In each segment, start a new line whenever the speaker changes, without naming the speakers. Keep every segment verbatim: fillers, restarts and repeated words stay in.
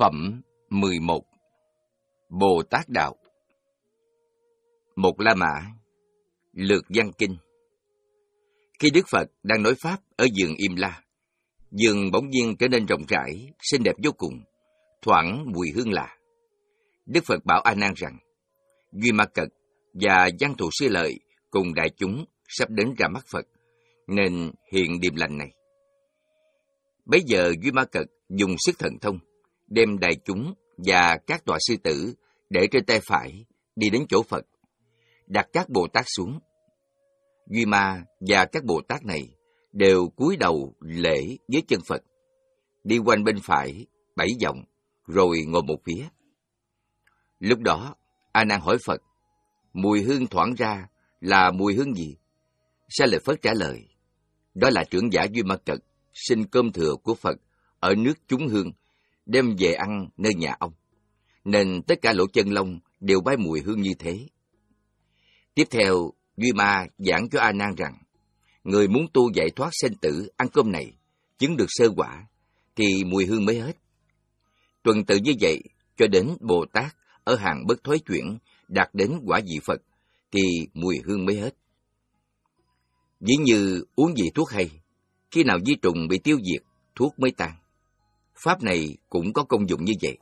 Phẩm mười một. Bồ Tát Đạo. Một La Mã, Lược Văn Kinh. Khi Đức Phật đang nói Pháp ở vườn Im La, vườn bỗng nhiên trở nên rộng rãi, xinh đẹp vô cùng, thoảng mùi hương lạ. Đức Phật bảo A Nan rằng, Duy Ma Cật và Văn Thù Sư Lợi cùng đại chúng sắp đến ra mắt Phật, nên hiện điềm lành này. Bấy giờ Duy Ma Cật dùng sức thần thông, đem đại chúng và các tọa sư tử để trên tay phải đi đến chỗ Phật, đặt các Bồ Tát xuống. Duy Ma và các Bồ Tát này đều cúi đầu lễ với chân Phật, đi quanh bên phải bảy vòng, rồi ngồi một phía. Lúc đó, A Nan hỏi Phật, mùi hương thoảng ra là mùi hương gì? Sa lợi Phất trả lời, đó là trưởng giả Duy Ma Cật xin cơm thừa của Phật ở nước chúng hương, đem về ăn nơi nhà ông, nên tất cả lỗ chân lông đều bay mùi hương như thế. Tiếp theo, Duy Ma giảng cho A Nan rằng, người muốn tu giải thoát sinh tử ăn cơm này, chứng được sơ quả, thì mùi hương mới hết. Tuần tự như vậy, cho đến Bồ Tát ở hàng bất thối chuyển đạt đến quả vị Phật, thì mùi hương mới hết. Ví như uống vị thuốc hay, khi nào vi trùng bị tiêu diệt, thuốc mới tan. Pháp này cũng có công dụng như vậy.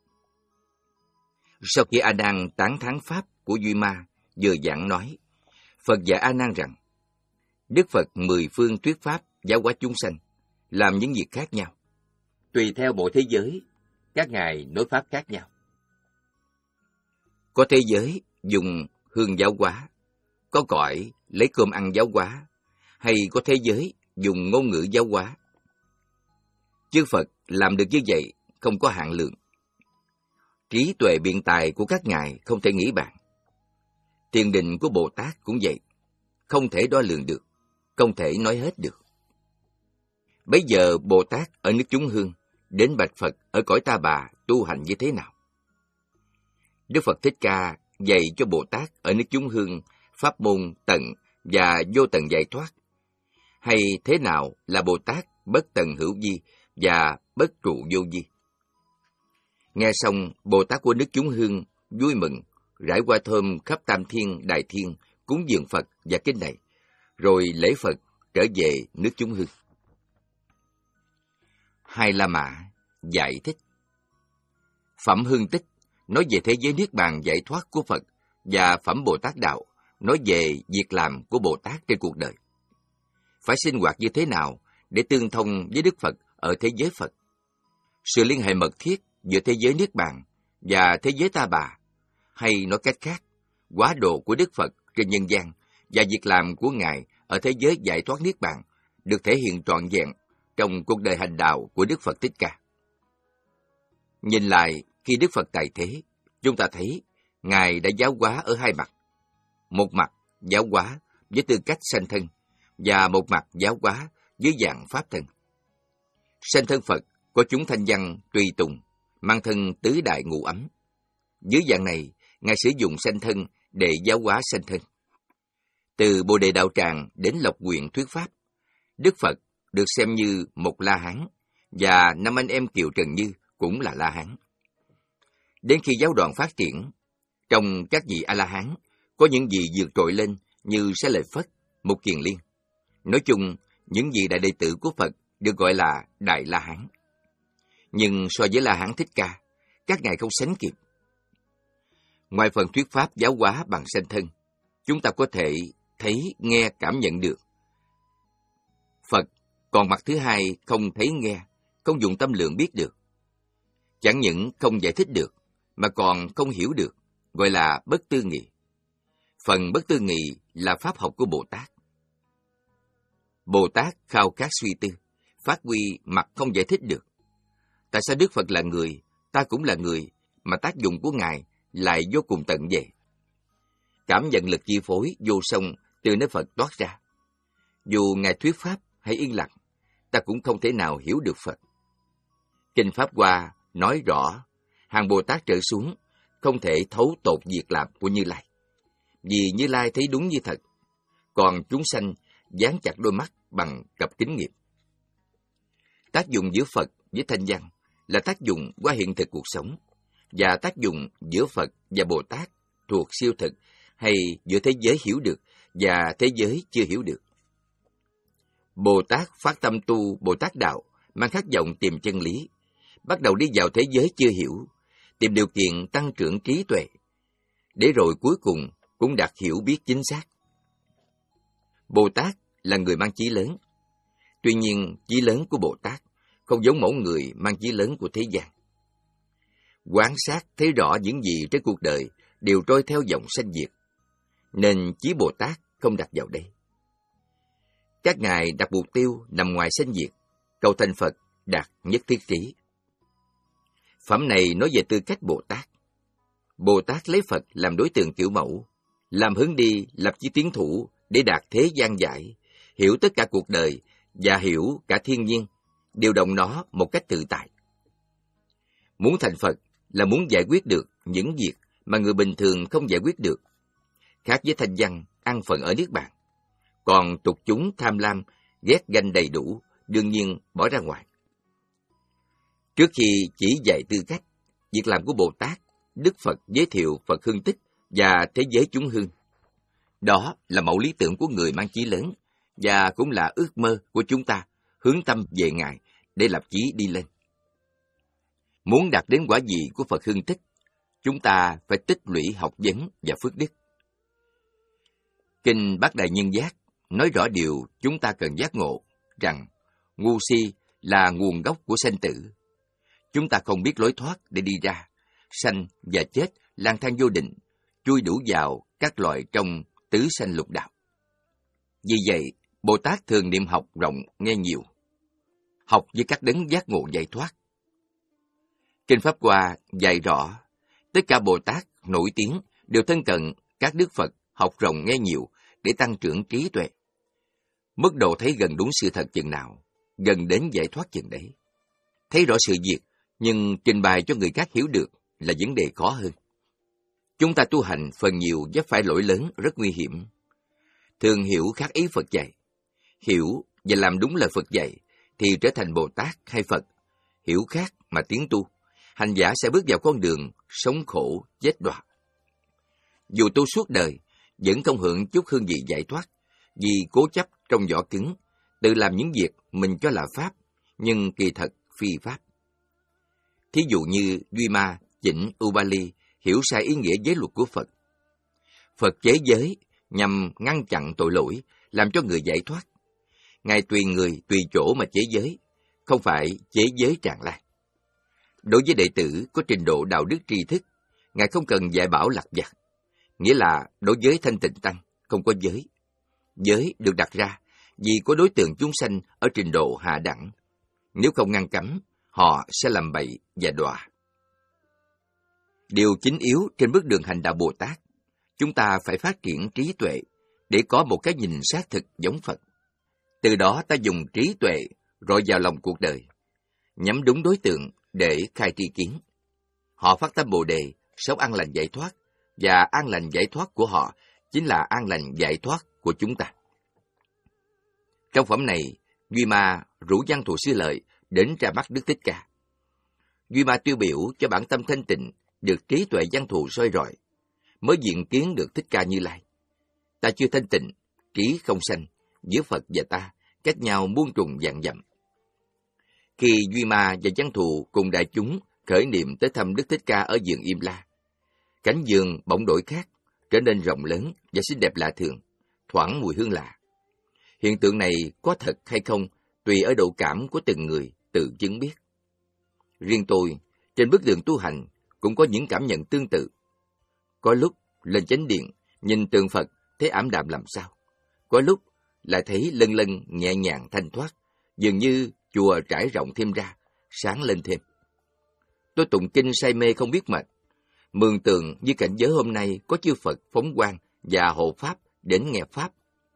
Sau khi A Nan tán thán Pháp của Duy Ma vừa giảng nói, Phật dạy A Nan rằng, Đức Phật mười phương thuyết Pháp giáo hóa chúng sanh, làm những việc khác nhau. Tùy theo bộ thế giới, các ngài nói Pháp khác nhau. Có thế giới dùng hương giáo hóa, có cõi lấy cơm ăn giáo hóa, hay có thế giới dùng ngôn ngữ giáo hóa. Chư Phật làm được như vậy không có hạn lượng. Trí tuệ biện tài của các ngài không thể nghĩ bàn. Tiền định của Bồ Tát cũng vậy, không thể đo lường được, không thể nói hết được. Bấy giờ Bồ Tát ở nước chúng hương đến bạch Phật ở cõi Ta Bà tu hành như thế nào? Đức Phật Thích Ca dạy cho Bồ Tát ở nước chúng hương pháp môn tận và vô tận giải thoát, hay thế nào là Bồ Tát bất tận hữu vi và bất trụ vô vi. Nghe xong, Bồ Tát của nước chúng hương vui mừng, rải hoa thơm khắp tam thiên đại thiên cúng dường Phật và kinh này, rồi lễ Phật trở về nước chúng hương. Hai La Mã giải thích. Phẩm Hương Tích nói về thế giới niết bàn giải thoát của Phật, và phẩm Bồ Tát Đạo nói về việc làm của Bồ Tát trên cuộc đời. Phải sinh hoạt như thế nào để tương thông với Đức Phật ở thế giới Phật? Sự liên hệ mật thiết giữa thế giới niết bàn và thế giới Ta Bà, hay nói cách khác, quá độ của Đức Phật trên nhân gian và việc làm của Ngài ở thế giới giải thoát niết bàn được thể hiện trọn vẹn trong cuộc đời hành đạo của Đức Phật Thích Ca. Nhìn lại, khi Đức Phật tại thế, chúng ta thấy Ngài đã giáo hóa ở hai mặt. Một mặt giáo hóa với tư cách sanh thân, và một mặt giáo hóa dưới dạng pháp thân. Sanh thân Phật có chúng thanh văn tùy tùng, mang thân tứ đại ngũ ấm. Dưới dạng này, Ngài sử dụng sanh thân để giáo hóa sanh thân. Từ Bồ Đề Đạo Tràng đến Lộc Quyền thuyết Pháp, Đức Phật được xem như một La Hán, và năm anh em Kiều Trần Như cũng là La Hán. Đến khi giáo đoàn phát triển, trong các vị A-la-hán, có những vị vượt trội lên như Sa lợi Phất, Mục Kiền Liên. Nói chung, những vị đại đệ tử của Phật được gọi là Đại La Hán. Nhưng so với La Hán Thích Ca, các ngài không sánh kịp. Ngoài phần thuyết Pháp giáo hóa bằng sanh thân, chúng ta có thể thấy, nghe, cảm nhận được. Phật còn mặt thứ hai không thấy nghe, không dùng tâm lượng biết được. Chẳng những không giải thích được, mà còn không hiểu được, gọi là bất tư nghị. Phần bất tư nghị là pháp học của Bồ Tát. Bồ Tát khao khát suy tư, phát huy mặt không giải thích được. Tại sao Đức Phật là người, ta cũng là người, mà tác dụng của Ngài lại vô cùng tận về? Cảm nhận lực chi phối vô song từ nơi Phật toát ra. Dù Ngài thuyết Pháp hay yên lặng, ta cũng không thể nào hiểu được Phật. Kinh Pháp Hoa nói rõ, hàng Bồ Tát trở xuống không thể thấu tột việc làm của Như Lai, vì Như Lai thấy đúng như thật, còn chúng sanh dán chặt đôi mắt bằng cặp kính nghiệp. Tác dụng giữa Phật với thanh văn là tác dụng qua hiện thực cuộc sống, và tác dụng giữa Phật và Bồ Tát thuộc siêu thực, hay giữa thế giới hiểu được và thế giới chưa hiểu được. Bồ Tát phát tâm tu Bồ Tát Đạo, mang khát vọng tìm chân lý, bắt đầu đi vào thế giới chưa hiểu, tìm điều kiện tăng trưởng trí tuệ, để rồi cuối cùng cũng đạt hiểu biết chính xác. Bồ Tát là người mang chí lớn. Tuy nhiên, chí lớn của Bồ Tát không giống mẫu người mang chí lớn của thế gian. Quan sát thấy rõ những gì trên cuộc đời đều trôi theo dòng sanh diệt, nên chí Bồ Tát không đặt vào đây. Các ngài đặt mục tiêu nằm ngoài sanh diệt, cầu thành Phật đạt nhất thiết trí. Phẩm này nói về tư cách Bồ Tát. Bồ Tát lấy Phật làm đối tượng kiểu mẫu, làm hướng đi, lập chí tiến thủ để đạt thế gian giải, hiểu tất cả cuộc đời và hiểu cả thiên nhiên, điều động nó một cách tự tại. Muốn thành Phật là muốn giải quyết được những việc mà người bình thường không giải quyết được, khác với thanh văn, ăn phần ở Niết Bàn. Còn tục chúng tham lam, ghét ganh đầy đủ, đương nhiên bỏ ra ngoài. Trước khi chỉ dạy tư cách, việc làm của Bồ Tát, Đức Phật giới thiệu Phật hương tích và thế giới chúng hương. Đó là mẫu lý tưởng của người mang chí lớn, và cũng là ước mơ của chúng ta, hướng tâm về Ngài để lập chí đi lên. Muốn đạt đến quả vị của Phật hương tích, chúng ta phải tích lũy học vấn và phước đức. Kinh Bát Đại Nhân Giác nói rõ điều chúng ta cần giác ngộ, rằng ngu si là nguồn gốc của sanh tử. Chúng ta không biết lối thoát để đi ra, sanh và chết lang thang vô định, chui đủ vào các loại trong tứ sanh lục đạo. Vì vậy, Bồ Tát thường niệm học rộng nghe nhiều, học với các đấng giác ngộ giải thoát. Kinh Pháp Hoa dạy rõ, tất cả Bồ Tát nổi tiếng đều thân cận các Đức Phật, học rộng nghe nhiều để tăng trưởng trí tuệ. Mức độ thấy gần đúng sự thật chừng nào, gần đến giải thoát chừng đấy. Thấy rõ sự việc, nhưng trình bày cho người khác hiểu được là vấn đề khó hơn. Chúng ta tu hành phần nhiều vấp phải lỗi lớn rất nguy hiểm. Thường hiểu khác ý Phật dạy. Hiểu và làm đúng lời Phật dạy thì trở thành Bồ Tát hay Phật. Hiểu khác mà tiến tu, hành giả sẽ bước vào con đường sống khổ, chết đọa. Dù tu suốt đời, vẫn không hưởng chút hương vị giải thoát, vì cố chấp trong vỏ cứng, tự làm những việc mình cho là Pháp, nhưng kỳ thật phi Pháp. Thí dụ như Duy Ma, Chỉnh, Ubali hiểu sai ý nghĩa giới luật của Phật. Phật chế giới nhằm ngăn chặn tội lỗi, làm cho người giải thoát. Ngài tùy người, tùy chỗ mà chế giới, không phải chế giới tràn lan. Đối với đệ tử có trình độ đạo đức tri thức, Ngài không cần dạy bảo lặt vặt, nghĩa là đối với thanh tịnh tăng, không có giới. Giới được đặt ra vì có đối tượng chúng sanh ở trình độ hạ đẳng. Nếu không ngăn cấm, họ sẽ làm bậy và đọa. Điều chính yếu trên bước đường hành đạo Bồ Tát, chúng ta phải phát triển trí tuệ để có một cái nhìn xác thực giống Phật. Từ đó ta dùng trí tuệ rọi vào lòng cuộc đời, nhắm đúng đối tượng để khai tri kiến. Họ phát tâm Bồ Đề, sống an lành giải thoát, và an lành giải thoát của họ chính là an lành giải thoát của chúng ta. Trong phẩm này, Duy Ma rủ Văn Thù Sư Lợi đến ra bắt Đức Thích Ca. Duy Ma tiêu biểu cho bản tâm thanh tịnh, được trí tuệ Văn Thù soi rọi, mới diện kiến được Thích Ca Như Lai. Ta chưa thanh tịnh, trí không sanh, giữa Phật và ta, cách nhau muôn trùng vạn dặm. Khi Duy Ma và Văn Thù cùng đại chúng khởi niệm tới thăm Đức Thích Ca ở vườn Im La, cánh vườn bỗng đổi khác, trở nên rộng lớn và xinh đẹp lạ thường, thoảng mùi hương lạ. Hiện tượng này có thật hay không, tùy ở độ cảm của từng người tự chứng biết. Riêng tôi, trên bước đường tu hành, cũng có những cảm nhận tương tự. Có lúc lên chánh điện, nhìn tượng Phật thấy ảm đạm làm sao. Có lúc lại thấy lân lân nhẹ nhàng thanh thoát, dường như chùa trải rộng thêm ra, sáng lên thêm. Tôi tụng kinh say mê không biết mệt, mường tượng như cảnh giới hôm nay có chư Phật phóng quang và hộ Pháp đến nghe Pháp.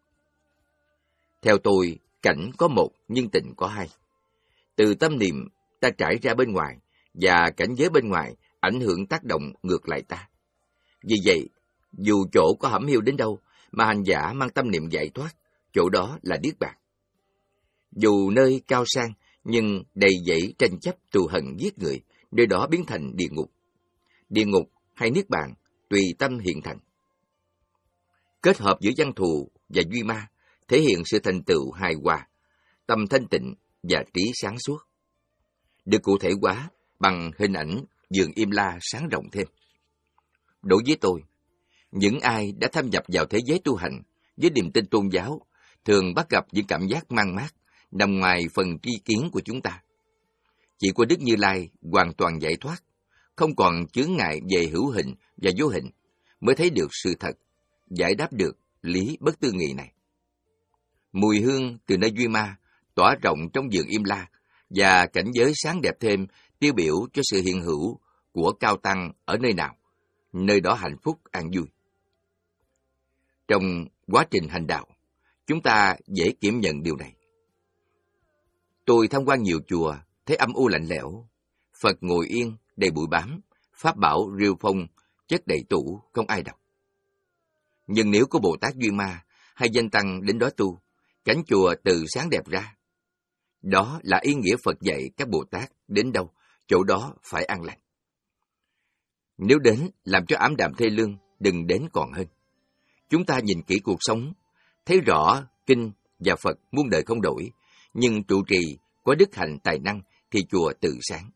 Theo tôi, cảnh có một nhưng tình có hai. Từ tâm niệm ta trải ra bên ngoài, và cảnh giới bên ngoài ảnh hưởng tác động ngược lại ta. Vì vậy, dù chỗ có hẩm hiu đến đâu, mà hành giả mang tâm niệm giải thoát, chỗ đó là Niết Bàn. Dù nơi cao sang, nhưng đầy dẫy tranh chấp thù hận giết người, nơi đó biến thành địa ngục. Địa ngục hay niết bàn, tùy tâm hiện thành. Kết hợp giữa văn thù và duy ma thể hiện sự thành tựu hài hòa, tâm thanh tịnh và trí sáng suốt. Được cụ thể hóa bằng hình ảnh vườn Im La sáng rộng thêm. Đối với tôi, những ai đã thâm nhập vào thế giới tu hành với niềm tin tôn giáo thường bắt gặp những cảm giác mang mát nằm ngoài phần tri kiến của chúng ta. Chỉ có Đức Như Lai hoàn toàn giải thoát, không còn chướng ngại về hữu hình và vô hình, mới thấy được sự thật, giải đáp được lý bất tư nghị này. Mùi hương từ nơi duy ma tỏa rộng trong vườn Im La và cảnh giới sáng đẹp thêm tiêu biểu cho sự hiện hữu của cao tăng ở nơi nào, nơi đó hạnh phúc an vui. Trong quá trình hành đạo, chúng ta dễ kiểm nhận điều này. Tôi tham quan nhiều chùa, thấy âm u lạnh lẽo, Phật ngồi yên, đầy bụi bám, pháp bảo rêu phong, chất đầy tủ, không ai đọc. Nhưng nếu có Bồ Tát Duy Ma hay danh tăng đến đó tu, cánh chùa từ sáng đẹp ra. Đó là ý nghĩa Phật dạy các Bồ Tát đến đâu, chỗ đó phải an lành. Nếu đến làm cho ảm đạm thê lương, đừng đến còn hơn. Chúng ta nhìn kỹ cuộc sống, thấy rõ kinh và Phật muôn đời không đổi, nhưng trụ trì có đức hạnh tài năng thì chùa tự sáng.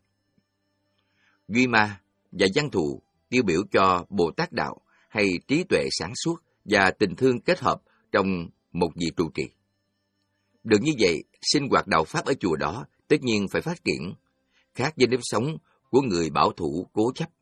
Duy ma và văn thù tiêu biểu cho Bồ Tát đạo hay trí tuệ sáng suốt và tình thương kết hợp trong một vị trụ trì. Được như vậy, sinh hoạt đạo Pháp ở chùa đó tất nhiên phải phát triển, khác với nếp sống của người bảo thủ cố chấp.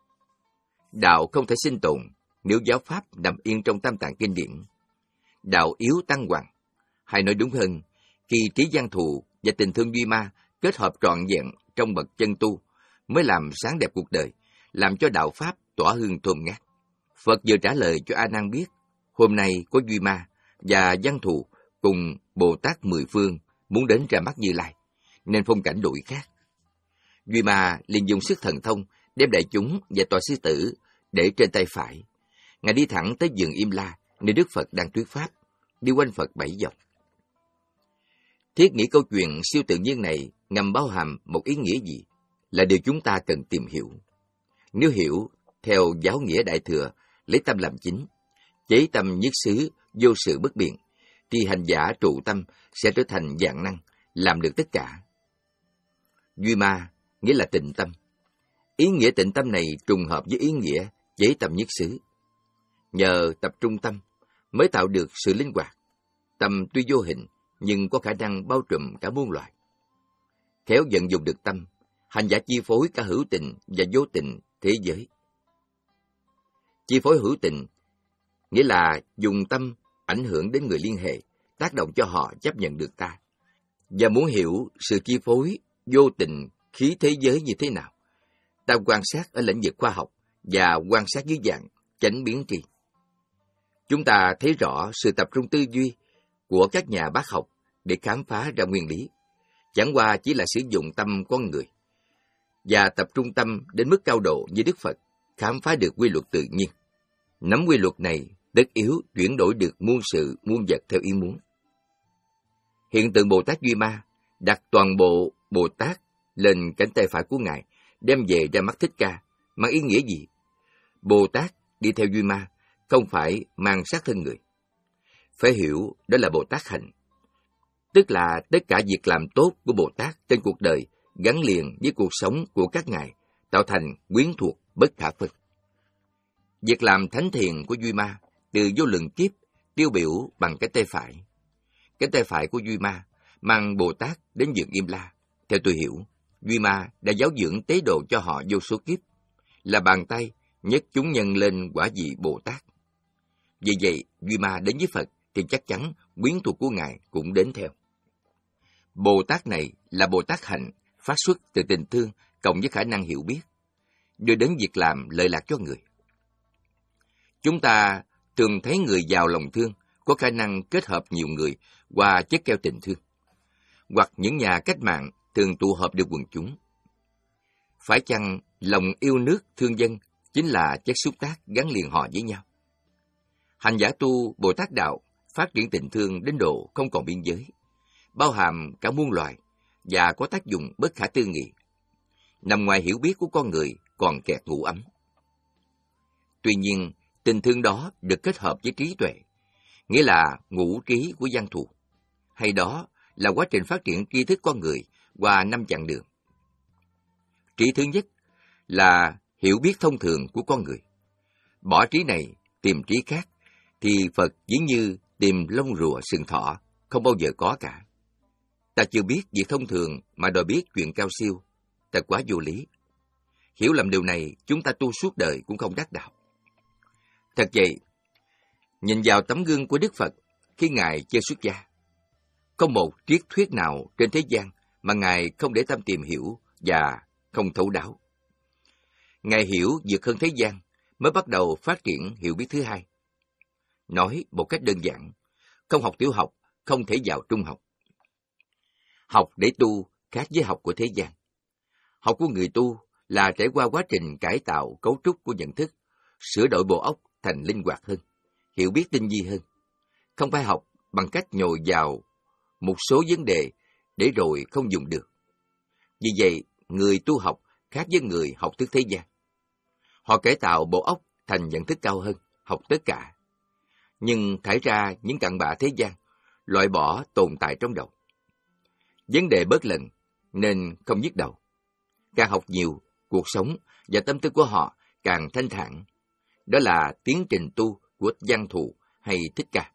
Đạo không thể sinh tồn nếu giáo Pháp nằm yên trong tam tạng kinh điển. Đạo yếu tăng hoàng, hay nói đúng hơn, khi trí văn thù và tình thương duy ma kết hợp trọn vẹn trong bậc chân tu mới làm sáng đẹp cuộc đời, làm cho đạo Pháp tỏa hương thơm ngát. Phật vừa trả lời cho A Nan biết, hôm nay có duy ma và văn thù cùng Bồ Tát mười phương muốn đến ra mắt Như Lai, nên phong cảnh đổi khác. Duy ma liền dùng sức thần thông đem đại chúng và tòa sư tử để trên tay phải. Ngài đi thẳng tới vườn Im La, nơi Đức Phật đang thuyết pháp, đi quanh Phật bảy vòng. Thiết nghĩ câu chuyện siêu tự nhiên này ngầm bao hàm một ý nghĩa gì là điều chúng ta cần tìm hiểu. Nếu hiểu theo giáo nghĩa Đại Thừa, lấy tâm làm chính, chế tâm nhất xứ, vô sự bất biện, thì hành giả trụ tâm sẽ trở thành vạn năng, làm được tất cả. Duy ma nghĩa là tịnh tâm. Ý nghĩa tịnh tâm này trùng hợp với ý nghĩa chế tâm nhất xứ. Nhờ tập trung tâm mới tạo được sự linh hoạt. Tâm tuy vô hình nhưng có khả năng bao trùm cả muôn loài. Khéo vận dụng được tâm, hành giả chi phối cả hữu tình và vô tình thế giới. Chi phối hữu tình nghĩa là dùng tâm ảnh hưởng đến người liên hệ, tác động cho họ chấp nhận được ta. Và muốn hiểu sự chi phối vô tình khí thế giới như thế nào, ta quan sát ở lĩnh vực khoa học và quan sát dưới dạng chánh biến tri. Chúng ta thấy rõ sự tập trung tư duy của các nhà bác học để khám phá ra nguyên lý, chẳng qua chỉ là sử dụng tâm con người, và tập trung tâm đến mức cao độ như Đức Phật, khám phá được quy luật tự nhiên. Nắm quy luật này, tất yếu chuyển đổi được muôn sự muôn vật theo ý muốn. Hiện tượng Bồ Tát Duy Ma đặt toàn bộ Bồ Tát lên cánh tay phải của Ngài, đem về ra mắt Thích Ca, mang ý nghĩa gì? Bồ Tát đi theo Duy Ma không phải mang xác thân người. Phải hiểu đó là Bồ Tát hạnh, tức là tất cả việc làm tốt của Bồ Tát trên cuộc đời gắn liền với cuộc sống của các ngài, tạo thành quyến thuộc bất khả phân. Việc làm thánh thiện của Duy Ma từ vô lượng kiếp tiêu biểu bằng cái tay phải. Cái tay phải của Duy Ma mang Bồ Tát đến vườn Im La. Theo tôi hiểu, Duy Ma đã giáo dưỡng tế độ cho họ vô số kiếp, là bàn tay nhấc chúng nhân lên quả vị Bồ Tát. Vì vậy, Duy Ma đến với Phật thì chắc chắn quyến thuộc của Ngài cũng đến theo. Bồ Tát này là Bồ Tát hạnh, phát xuất từ tình thương cộng với khả năng hiểu biết, đưa đến việc làm lợi lạc cho người. Chúng ta thường thấy người giàu lòng thương có khả năng kết hợp nhiều người qua chất keo tình thương, hoặc những nhà cách mạng thường tụ họp được quần chúng. Phải chăng lòng yêu nước thương dân chính là chất xúc tác gắn liền họ với nhau? Hành giả tu Bồ Tát đạo phát triển tình thương đến độ không còn biên giới, bao hàm cả muôn loài, và có tác dụng bất khả tư nghị. Nằm ngoài hiểu biết của con người còn kẹt ngủ ấm. Tuy nhiên, tình thương đó được kết hợp với trí tuệ, nghĩa là ngũ trí của văn thù, hay đó là quá trình phát triển tri thức con người qua năm chặng đường. Trí thứ nhất là hiểu biết thông thường của con người. Bỏ trí này, tìm trí khác, thì Phật dĩ như tìm lông rùa sừng thọ, không bao giờ có cả. Ta chưa biết việc thông thường mà đòi biết chuyện cao siêu, thật quá vô lý. Hiểu lầm điều này, chúng ta tu suốt đời cũng không đắc đạo. Thật vậy, nhìn vào tấm gương của Đức Phật khi Ngài chưa xuất gia, có một triết thuyết nào trên thế gian mà Ngài không để tâm tìm hiểu và không thấu đáo. Ngài hiểu vượt hơn thế gian mới bắt đầu phát triển hiểu biết thứ hai. Nói một cách đơn giản, không học tiểu học, không thể vào trung học. Học để tu khác với học của thế gian. Học của người tu là trải qua quá trình cải tạo cấu trúc của nhận thức, sửa đổi bộ óc thành linh hoạt hơn, hiểu biết tinh vi hơn. Không phải học bằng cách nhồi vào một số vấn đề để rồi không dùng được. Vì vậy, người tu học khác với người học thức thế gian. Họ cải tạo bộ óc thành nhận thức cao hơn, học tất cả. Nhưng thải ra những cặn bã thế gian, loại bỏ tồn tại trong đầu. Vấn đề bớt lần nên không nhức đầu. Càng học nhiều, cuộc sống và tâm tư của họ càng thanh thản. Đó là tiến trình tu của Văn Thù hay Thích Ca.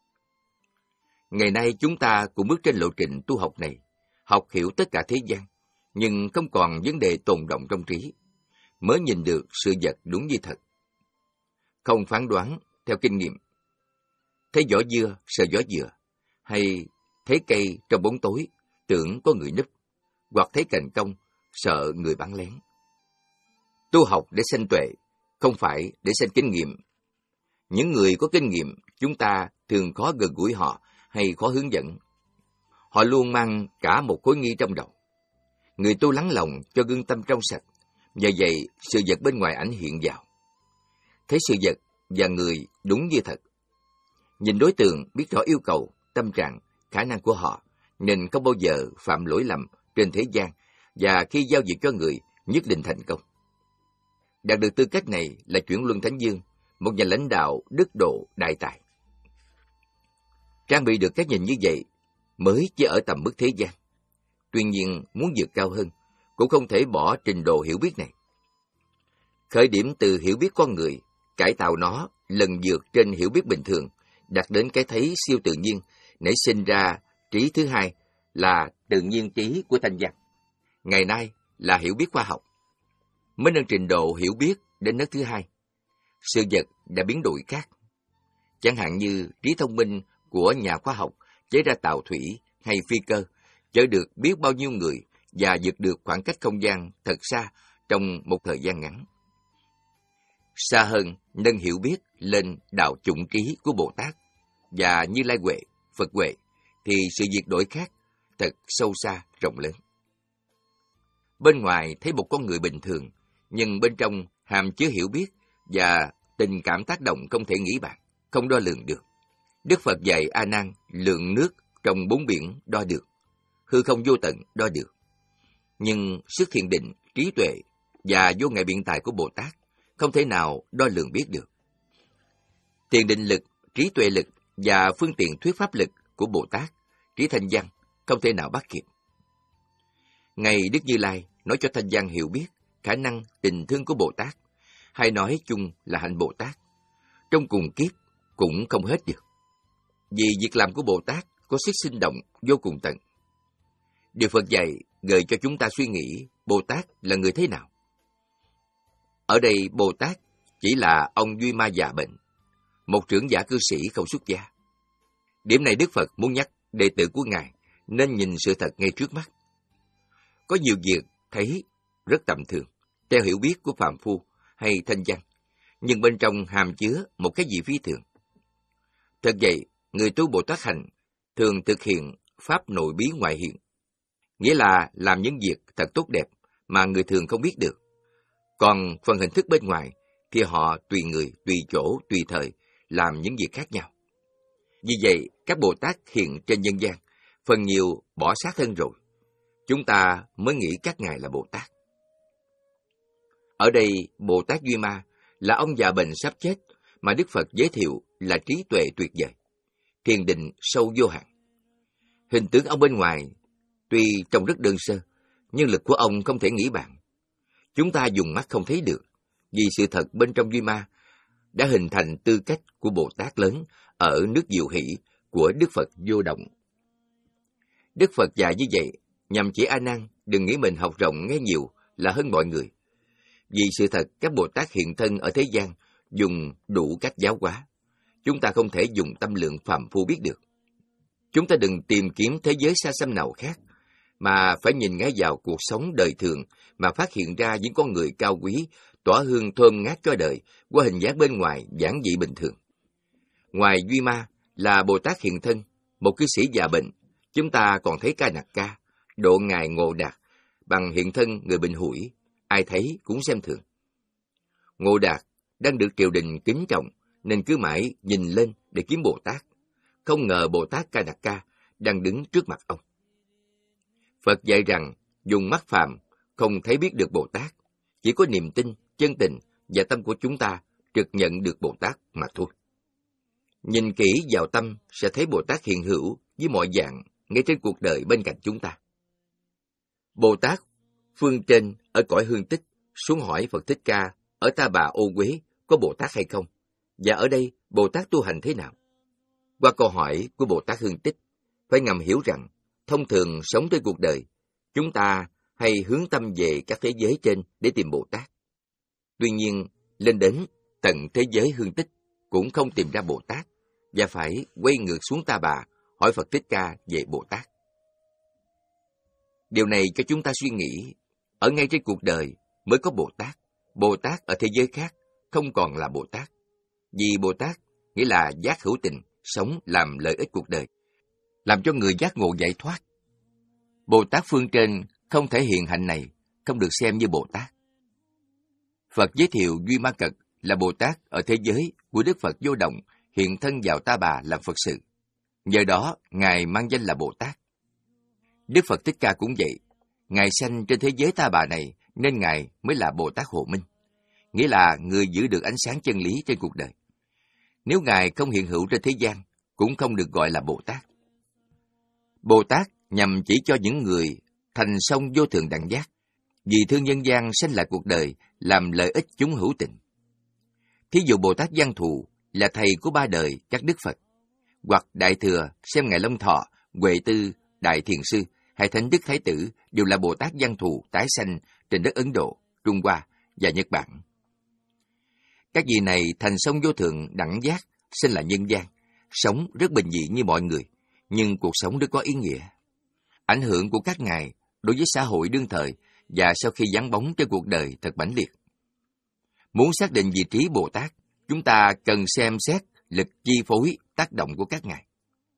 Ngày nay chúng ta cũng bước trên lộ trình tu học này, học hiểu tất cả thế gian, nhưng không còn vấn đề tồn động trong trí, mới nhìn được sự vật đúng như thật. Không phán đoán theo kinh nghiệm. Thấy vỏ dưa, sợ vỏ dừa, hay thấy cây trong bóng tối, tưởng có người núp, hoặc thấy cành công, sợ người bắn lén. Tu học để sanh tuệ, không phải để sanh kinh nghiệm. Những người có kinh nghiệm, chúng ta thường khó gần gũi họ hay khó hướng dẫn. Họ luôn mang cả một khối nghi trong đầu. Người tu lắng lòng cho gương tâm trong sạch, nhờ vậy sự vật bên ngoài ảnh hiện vào. Thấy sự vật và người đúng như thật. Nhìn đối tượng biết rõ yêu cầu, tâm trạng, khả năng của họ, nên không bao giờ phạm lỗi lầm trên thế gian, và khi giao việc cho người nhất định thành công. Đạt được tư cách này là Chuyển Luân Thánh Dương, một nhà lãnh đạo đức độ đại tài. Trang bị được cái nhìn như vậy mới chỉ ở tầm mức thế gian. Tuy nhiên, muốn vượt cao hơn, cũng không thể bỏ trình độ hiểu biết này. Khởi điểm từ hiểu biết con người, cải tạo nó lần vượt trên hiểu biết bình thường, đạt đến cái thấy siêu tự nhiên, nảy sinh ra trí thứ hai là tự nhiên trí của thanh văn. Ngày nay là hiểu biết khoa học. Mới nâng trình độ hiểu biết đến nấc thứ hai, sự vật đã biến đổi khác. Chẳng hạn như trí thông minh của nhà khoa học chế ra tàu thủy hay phi cơ, chở được biết bao nhiêu người và vượt được khoảng cách không gian thật xa trong một thời gian ngắn. Xa hơn, nâng hiểu biết lên đạo chủng trí của Bồ Tát và Như Lai Huệ, Phật Huệ, thì sự việc đổi khác, thật sâu xa, rộng lớn. Bên ngoài thấy một con người bình thường, nhưng bên trong hàm chứa hiểu biết và tình cảm tác động không thể nghĩ bàn, không đo lường được. Đức Phật dạy A Nan lượng nước trong bốn biển đo được, hư không vô tận đo được. Nhưng sức thiền định, trí tuệ và vô ngại biện tài của Bồ Tát không thể nào đo lường biết được. Thiền định lực, trí tuệ lực và phương tiện thuyết pháp lực của Bồ Tát, trí thanh văn không thể nào bắt kịp. Ngày Đức Như Lai nói cho thanh văn hiểu biết khả năng tình thương của Bồ Tát, hay nói chung là hạnh Bồ Tát, trong cùng kiếp cũng không hết được. Vì việc làm của Bồ Tát có sức sinh động vô cùng tận. Điều Phật dạy gợi cho chúng ta suy nghĩ Bồ Tát là người thế nào. Ở đây Bồ Tát chỉ là ông Duy Ma già bệnh, một trưởng giả cư sĩ không xuất gia. Điểm này Đức Phật muốn nhắc đệ tử của Ngài nên nhìn sự thật ngay trước mắt. Có nhiều việc thấy rất tầm thường, theo hiểu biết của phàm phu hay thanh văn, nhưng bên trong hàm chứa một cái gì phi thường. Thật vậy, người tu Bồ Tát hành thường thực hiện pháp nội bí ngoại hiện, nghĩa là làm những việc thật tốt đẹp mà người thường không biết được. Còn phần hình thức bên ngoài thì họ tùy người, tùy chỗ, tùy thời làm những việc khác nhau. Vì vậy, các Bồ Tát hiện trên nhân gian phần nhiều bỏ xác thân rồi, chúng ta mới nghĩ các ngài là Bồ Tát. Ở đây, Bồ Tát Duy Ma là ông già bệnh sắp chết mà Đức Phật giới thiệu là trí tuệ tuyệt vời, thiền định sâu vô hạn. Hình tướng ông bên ngoài tuy trông rất đơn sơ, nhưng lực của ông không thể nghĩ bàn. Chúng ta dùng mắt không thấy được, vì sự thật bên trong Duy Ma đã hình thành tư cách của Bồ Tát lớn ở nước Diệu Hỷ của Đức Phật Vô Động. Đức Phật dạy như vậy nhằm chỉ A Nan đừng nghĩ mình học rộng nghe nhiều là hơn mọi người. Vì sự thật các Bồ Tát hiện thân ở thế gian dùng đủ cách giáo hóa, chúng ta không thể dùng tâm lượng phàm phu biết được. Chúng ta đừng tìm kiếm thế giới xa xăm nào khác, mà phải nhìn ngay vào cuộc sống đời thường mà phát hiện ra những con người cao quý, tỏa hương thơm ngát cho đời qua hình dáng bên ngoài giản dị bình thường. Ngoài Duy Ma là Bồ Tát hiện thân, một cư sĩ già bệnh, chúng ta còn thấy Ca Nặc Ca, độ ngài Ngộ Đạt bằng hiện thân người bệnh hủi, ai thấy cũng xem thường. Ngộ Đạt đang được triều đình kính trọng nên cứ mãi nhìn lên để kiếm Bồ Tát. Không ngờ Bồ Tát Ca Nặc Ca đang đứng trước mặt ông. Phật dạy rằng dùng mắt phàm không thấy biết được Bồ Tát, chỉ có niềm tin, chân tình và tâm của chúng ta trực nhận được Bồ Tát mà thôi. Nhìn kỹ vào tâm sẽ thấy Bồ Tát hiện hữu với mọi dạng ngay trên cuộc đời bên cạnh chúng ta. Bồ Tát phương trên ở cõi Hương Tích xuống hỏi Phật Thích Ca ở Ta Bà Ô Quế có Bồ Tát hay không, và ở đây Bồ Tát tu hành thế nào. Qua câu hỏi của Bồ Tát Hương Tích, phải ngầm hiểu rằng thông thường sống trên cuộc đời, chúng ta hay hướng tâm về các thế giới trên để tìm Bồ Tát. Tuy nhiên, lên đến tận thế giới Hương Tích cũng không tìm ra Bồ Tát, và phải quay ngược xuống Ta Bà hỏi Phật Thích Ca về Bồ Tát. Điều này cho chúng ta suy nghĩ, ở ngay trên cuộc đời mới có Bồ Tát. Bồ Tát ở thế giới khác không còn là Bồ Tát. Vì Bồ Tát nghĩa là giác hữu tình, sống làm lợi ích cuộc đời, làm cho người giác ngộ giải thoát. Bồ Tát phương trên không thể hiện hạnh này, không được xem như Bồ Tát. Phật giới thiệu Duy Ma Cật là Bồ Tát ở thế giới của Đức Phật Vô Động, hiện thân vào Ta Bà làm Phật sự. Nhờ đó, Ngài mang danh là Bồ Tát. Đức Phật Thích Ca cũng vậy. Ngài sanh trên thế giới Ta Bà này nên Ngài mới là Bồ Tát Hộ Minh, nghĩa là người giữ được ánh sáng chân lý trên cuộc đời. Nếu Ngài không hiện hữu trên thế gian, cũng không được gọi là Bồ Tát. Bồ Tát nhằm chỉ cho những người thành song vô thượng đẳng giác, vì thương nhân gian sanh lại cuộc đời, làm lợi ích chúng hữu tình. Thí dụ Bồ Tát Văn Thù là thầy của ba đời các Đức Phật, hoặc Đại Thừa xem Ngài Long Thọ, Huệ Tư, Đại Thiền Sư hay Thánh Đức Thái Tử đều là Bồ Tát Văn Thù tái sanh trên đất Ấn Độ, Trung Hoa và Nhật Bản. Các vị này thành song vô thượng đẳng giác, sinh là nhân gian, sống rất bình dị như mọi người, nhưng cuộc sống rất có ý nghĩa. Ảnh hưởng của các ngài đối với xã hội đương thời và sau khi vắng bóng trên cuộc đời thật mãnh liệt. Muốn xác định vị trí Bồ Tát, chúng ta cần xem xét lực chi phối tác động của các ngài.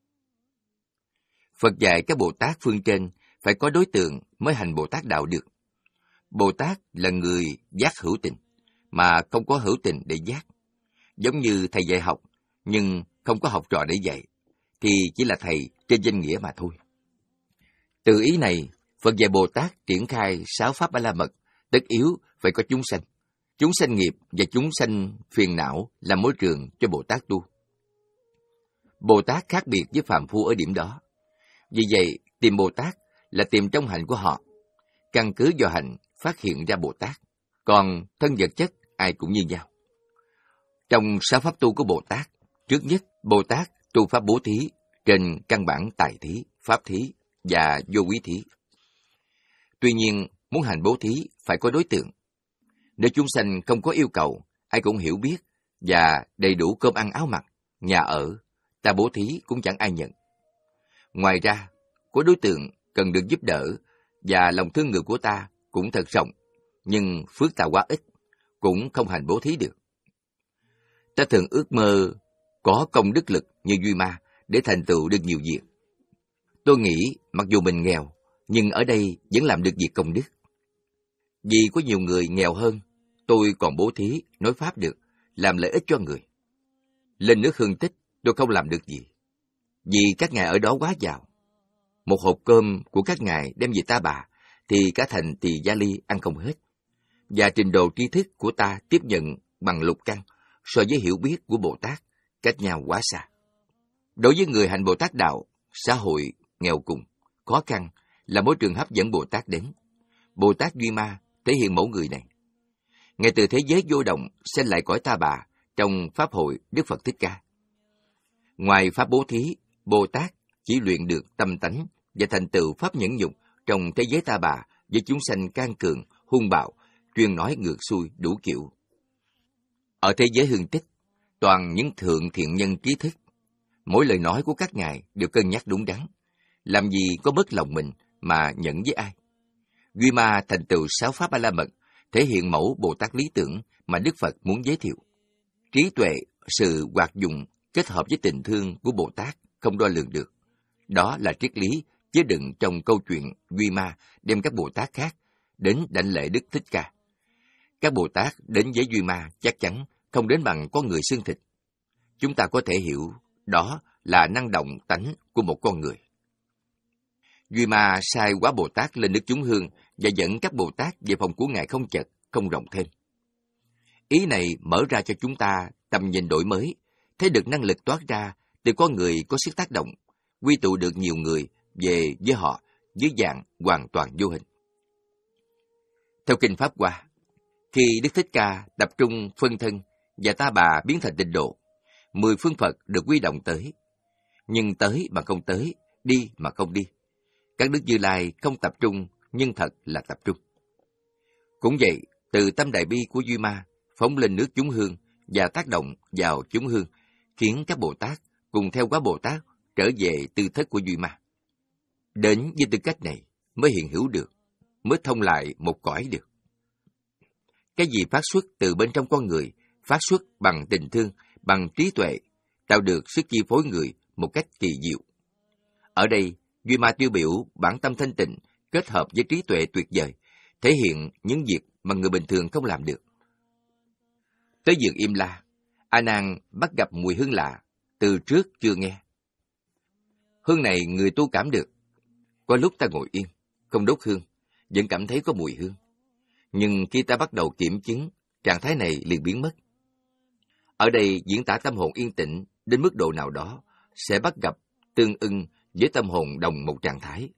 Phật dạy các Bồ Tát phương trên phải có đối tượng mới hành Bồ Tát đạo được. Bồ Tát là người giác hữu tình, mà không có hữu tình để giác. Giống như thầy dạy học, nhưng không có học trò để dạy, thì chỉ là thầy trên danh nghĩa mà thôi. Từ ý này, Phật dạy Bồ Tát triển khai sáu pháp A La Mật, tất yếu phải có chúng sanh. Chúng sanh nghiệp và chúng sanh phiền não là môi trường cho Bồ Tát tu. Bồ Tát khác biệt với phàm phu ở điểm đó. Vì vậy, tìm Bồ Tát là tìm trong hạnh của họ. Căn cứ vào hạnh phát hiện ra Bồ Tát. Còn thân vật chất ai cũng như nhau. Trong sáu pháp tu của Bồ Tát, trước nhất, Bồ Tát tu pháp bố thí trên căn bản tài thí, pháp thí và vô quý thí. Tuy nhiên, muốn hành bố thí phải có đối tượng. Nếu chúng sanh không có yêu cầu, ai cũng hiểu biết và đầy đủ cơm ăn áo mặc, nhà ở, ta bố thí cũng chẳng ai nhận. Ngoài ra, có đối tượng cần được giúp đỡ và lòng thương người của ta cũng thật rộng, nhưng phước ta quá ít, cũng không hành bố thí được. Ta thường ước mơ có công đức lực như Duy Ma để thành tựu được nhiều việc. Tôi nghĩ mặc dù mình nghèo, nhưng ở đây vẫn làm được việc công đức. Vì có nhiều người nghèo hơn, tôi còn bố thí, nói pháp được, làm lợi ích cho người. Lên nước Hương Tích, tôi không làm được gì, vì các ngài ở đó quá giàu. Một hộp cơm của các ngài đem về Ta Bà, thì cả thành Tỳ Gia Ly ăn không hết. Và trình độ tri thức của ta tiếp nhận bằng lục căn so với hiểu biết của Bồ Tát cách nhau quá xa. Đối với người hành Bồ Tát đạo, xã hội nghèo cùng, khó khăn là môi trường hấp dẫn Bồ Tát đến. Bồ Tát Duy Ma thể hiện mẫu người này. Ngay từ thế giới vô động sinh lại cõi Ta Bà trong Pháp hội Đức Phật Thích Ca. Ngoài Pháp bố thí, Bồ Tát chỉ luyện được tâm tánh và thành tựu Pháp nhẫn nhục trong thế giới Ta Bà với chúng sanh can cường, hung bạo, chuyên nói ngược xuôi đủ kiểu. Ở thế giới Hương Tích, toàn những thượng thiện nhân trí thức. Mỗi lời nói của các ngài đều cân nhắc đúng đắn. Làm gì có mất lòng mình mà nhận với ai. Duy Ma thành tựu sáu Pháp A-la-mật thể hiện mẫu Bồ Tát lý tưởng mà Đức Phật muốn giới thiệu. Trí tuệ, sự hoạt dụng kết hợp với tình thương của Bồ Tát không đo lường được. Đó là triết lý chứa đựng trong câu chuyện Duy Ma đem các Bồ Tát khác đến đảnh lễ Đức Thích Ca. Các Bồ Tát đến với Duy Ma chắc chắn không đến bằng con người xương thịt. Chúng ta có thể hiểu đó là năng động tánh của một con người. Duy Ma sai Quá Bồ Tát lên nước chúng hương và dẫn các Bồ Tát về phòng của Ngài không chật, không rộng thêm. Ý này mở ra cho chúng ta tầm nhìn đổi mới, thấy được năng lực toát ra từ con người có sức tác động, quy tụ được nhiều người về với họ dưới dạng hoàn toàn vô hình. Theo Kinh Pháp Hoa, khi Đức Thích Ca tập trung phân thân và Ta Bà biến thành tịnh độ, mười phương Phật được quy động tới. Nhưng tới mà không tới, đi mà không đi. Các Đức Như Lai không tập trung, nhưng thật là tập trung. Cũng vậy, từ tâm đại bi của Duy Ma phóng lên nước chúng hương và tác động vào chúng hương, khiến các Bồ Tát cùng theo Quá Bồ Tát trở về tư thất của Duy Ma. Đến với tư cách này mới hiện hữu được, mới thông lại một cõi được. Cái gì phát xuất từ bên trong con người, phát xuất bằng tình thương, bằng trí tuệ, tạo được sức chi phối người một cách kỳ diệu. Ở đây, Duy Ma tiêu biểu bản tâm thanh tịnh kết hợp với trí tuệ tuyệt vời, thể hiện những việc mà người bình thường không làm được. Tới vườn Im La, A Nan bắt gặp mùi hương lạ, từ trước chưa nghe. Hương này người tu cảm được. Có lúc ta ngồi yên, không đốt hương, vẫn cảm thấy có mùi hương. Nhưng khi ta bắt đầu kiểm chứng, trạng thái này liền biến mất. Ở đây diễn tả tâm hồn yên tĩnh đến mức độ nào đó sẽ bắt gặp tương ưng với tâm hồn đồng một trạng thái.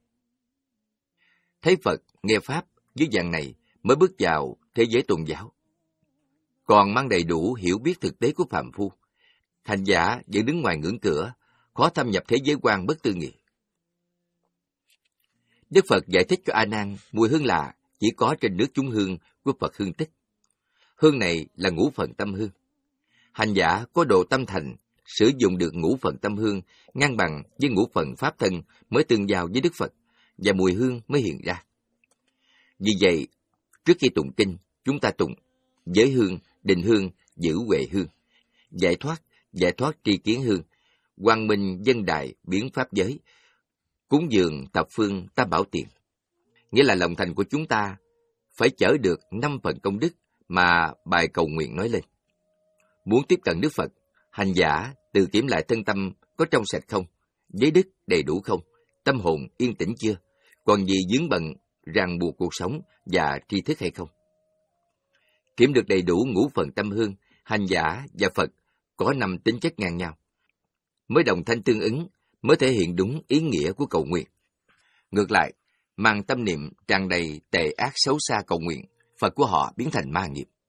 Thấy Phật, nghe Pháp dưới dạng này mới bước vào thế giới tôn giáo. Còn mang đầy đủ hiểu biết thực tế của phàm phu, hành giả vẫn đứng ngoài ngưỡng cửa, khó thâm nhập thế giới quan bất tư nghị. Đức Phật giải thích cho A Nan mùi hương lạ chỉ có trên nước chúng hương của Phật Hương Tích. Hương này là ngũ phần tâm hương. Hành giả có độ tâm thành, sử dụng được ngũ phần tâm hương ngang bằng với ngũ phần pháp thân mới tương giao với Đức Phật, và mùi hương mới hiện ra. Vì vậy, trước khi tụng kinh, chúng ta tụng giới hương, định hương, giữ huệ hương, giải thoát, giải thoát tri kiến hương, quang minh dân đại biến pháp giới, cúng dường thập phương tam bảo tiền. Nghĩa là lòng thành của chúng ta phải chở được năm phần công đức mà bài cầu nguyện nói lên. Muốn tiếp cận Đức Phật, hành giả tự kiểm lại thân tâm có trong sạch không, giới đức đầy đủ không, tâm hồn yên tĩnh chưa, còn gì vướng bận ràng buộc cuộc sống và tri thức hay không. Kiểm được đầy đủ ngũ phần tâm hương, hành giả và Phật có năm tính chất ngang nhau, mới đồng thanh tương ứng, mới thể hiện đúng ý nghĩa của cầu nguyện. Ngược lại, mang tâm niệm tràn đầy tệ ác xấu xa cầu nguyện, Phật của họ biến thành ma nghiệp.